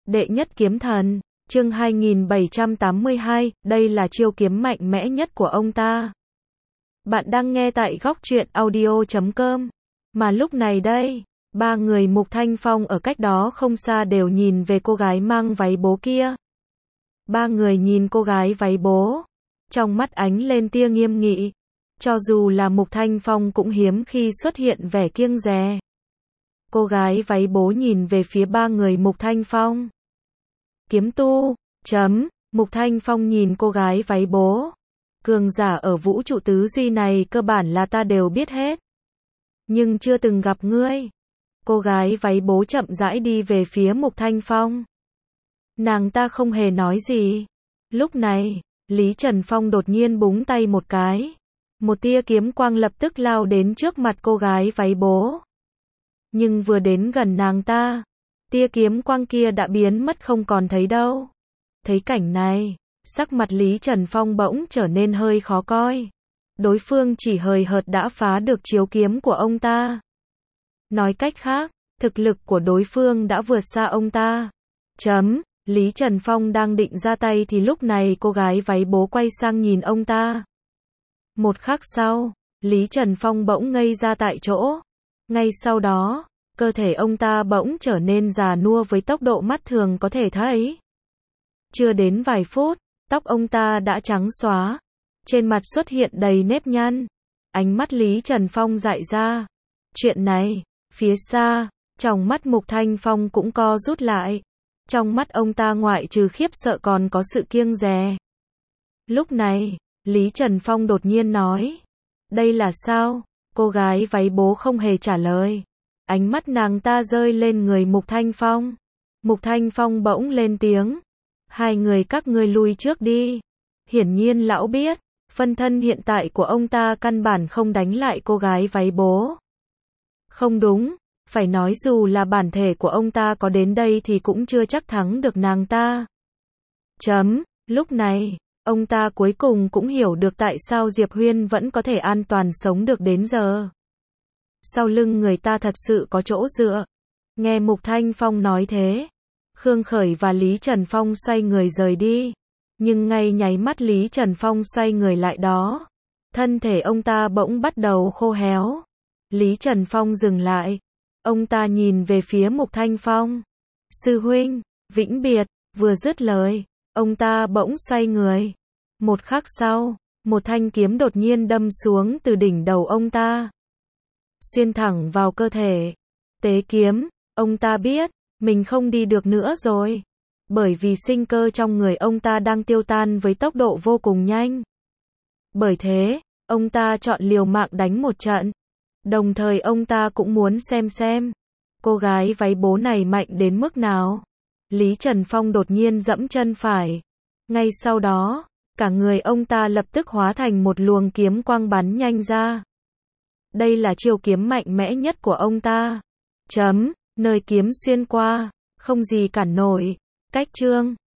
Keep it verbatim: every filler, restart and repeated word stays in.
Đệ nhất kiếm thần, chương hai nghìn bảy trăm tám mươi hai, đây là chiêu kiếm mạnh mẽ nhất của ông ta. Bạn đang nghe tại góc truyện audio chấm com. Mà lúc này đây, ba người Mục Thanh Phong ở cách đó không xa đều nhìn về cô gái mang váy bố kia. Ba người nhìn cô gái váy bố, trong mắt ánh lên tia nghiêm nghị. Cho dù là Mục Thanh Phong cũng hiếm khi xuất hiện vẻ kiêng dè. Cô gái váy bố nhìn về phía ba người Mục Thanh Phong. Kiếm tu, chấm, Mục Thanh Phong nhìn cô gái váy bố. Cường giả ở vũ trụ tứ duy này cơ bản là ta đều biết hết. Nhưng chưa từng gặp ngươi. Cô gái váy bố chậm rãi đi về phía Mục Thanh Phong. Nàng ta không hề nói gì. Lúc này, Lý Trần Phong đột nhiên búng tay một cái. Một tia kiếm quang lập tức lao đến trước mặt cô gái váy bố. Nhưng vừa đến gần nàng ta, tia kiếm quang kia đã biến mất không còn thấy đâu. Thấy cảnh này, sắc mặt Lý Trần Phong bỗng trở nên hơi khó coi. Đối phương chỉ hời hợt đã phá được chiếu kiếm của ông ta. Nói cách khác, thực lực của đối phương đã vượt xa ông ta. Chấm, Lý Trần Phong đang định ra tay thì lúc này cô gái váy bố quay sang nhìn ông ta. Một khắc sau, Lý Trần Phong bỗng ngây ra tại chỗ. Ngay sau đó, cơ thể ông ta bỗng trở nên già nua với tốc độ mắt thường có thể thấy. Chưa đến vài phút, tóc ông ta đã trắng xóa. Trên mặt xuất hiện đầy nếp nhăn. Ánh mắt Lý Trần Phong dại ra. Chuyện này, phía xa, trong mắt Mục Thanh Phong cũng co rút lại. Trong mắt ông ta ngoại trừ khiếp sợ còn có sự kiêng dè. Lúc này, Lý Trần Phong đột nhiên nói. Đây là sao? Cô gái váy bố không hề trả lời. Ánh mắt nàng ta rơi lên người Mục Thanh Phong. Mục Thanh Phong bỗng lên tiếng. Hai người các ngươi lui trước đi. Hiển nhiên lão biết, phân thân hiện tại của ông ta căn bản không đánh lại cô gái váy bố. Không đúng, phải nói dù là bản thể của ông ta có đến đây thì cũng chưa chắc thắng được nàng ta. Chấm, lúc này, ông ta cuối cùng cũng hiểu được tại sao Diệp Huyên vẫn có thể an toàn sống được đến giờ. Sau lưng người ta thật sự có chỗ dựa. Nghe Mục Thanh Phong nói thế, Khương Khởi và Lý Trần Phong xoay người rời đi. Nhưng ngay nháy mắt Lý Trần Phong xoay người lại đó, thân thể ông ta bỗng bắt đầu khô héo. Lý Trần Phong dừng lại. Ông ta nhìn về phía Mục Thanh Phong. Sư huynh, vĩnh biệt, vừa dứt lời, ông ta bỗng xoay người. Một khắc sau, một thanh kiếm đột nhiên đâm xuống từ đỉnh đầu ông ta. Xuyên thẳng vào cơ thể. Tế kiếm, ông ta biết, mình không đi được nữa rồi. Bởi vì sinh cơ trong người ông ta đang tiêu tan với tốc độ vô cùng nhanh. Bởi thế, ông ta chọn liều mạng đánh một trận. Đồng thời ông ta cũng muốn xem xem, cô gái váy bố này mạnh đến mức nào. Lý Trần Phong đột nhiên giẫm chân phải. Ngay sau đó, cả người ông ta lập tức hóa thành một luồng kiếm quang bắn nhanh ra. Đây là chiêu kiếm mạnh mẽ nhất của ông ta. Chấm, nơi kiếm xuyên qua, không gì cản nổi. Cách chương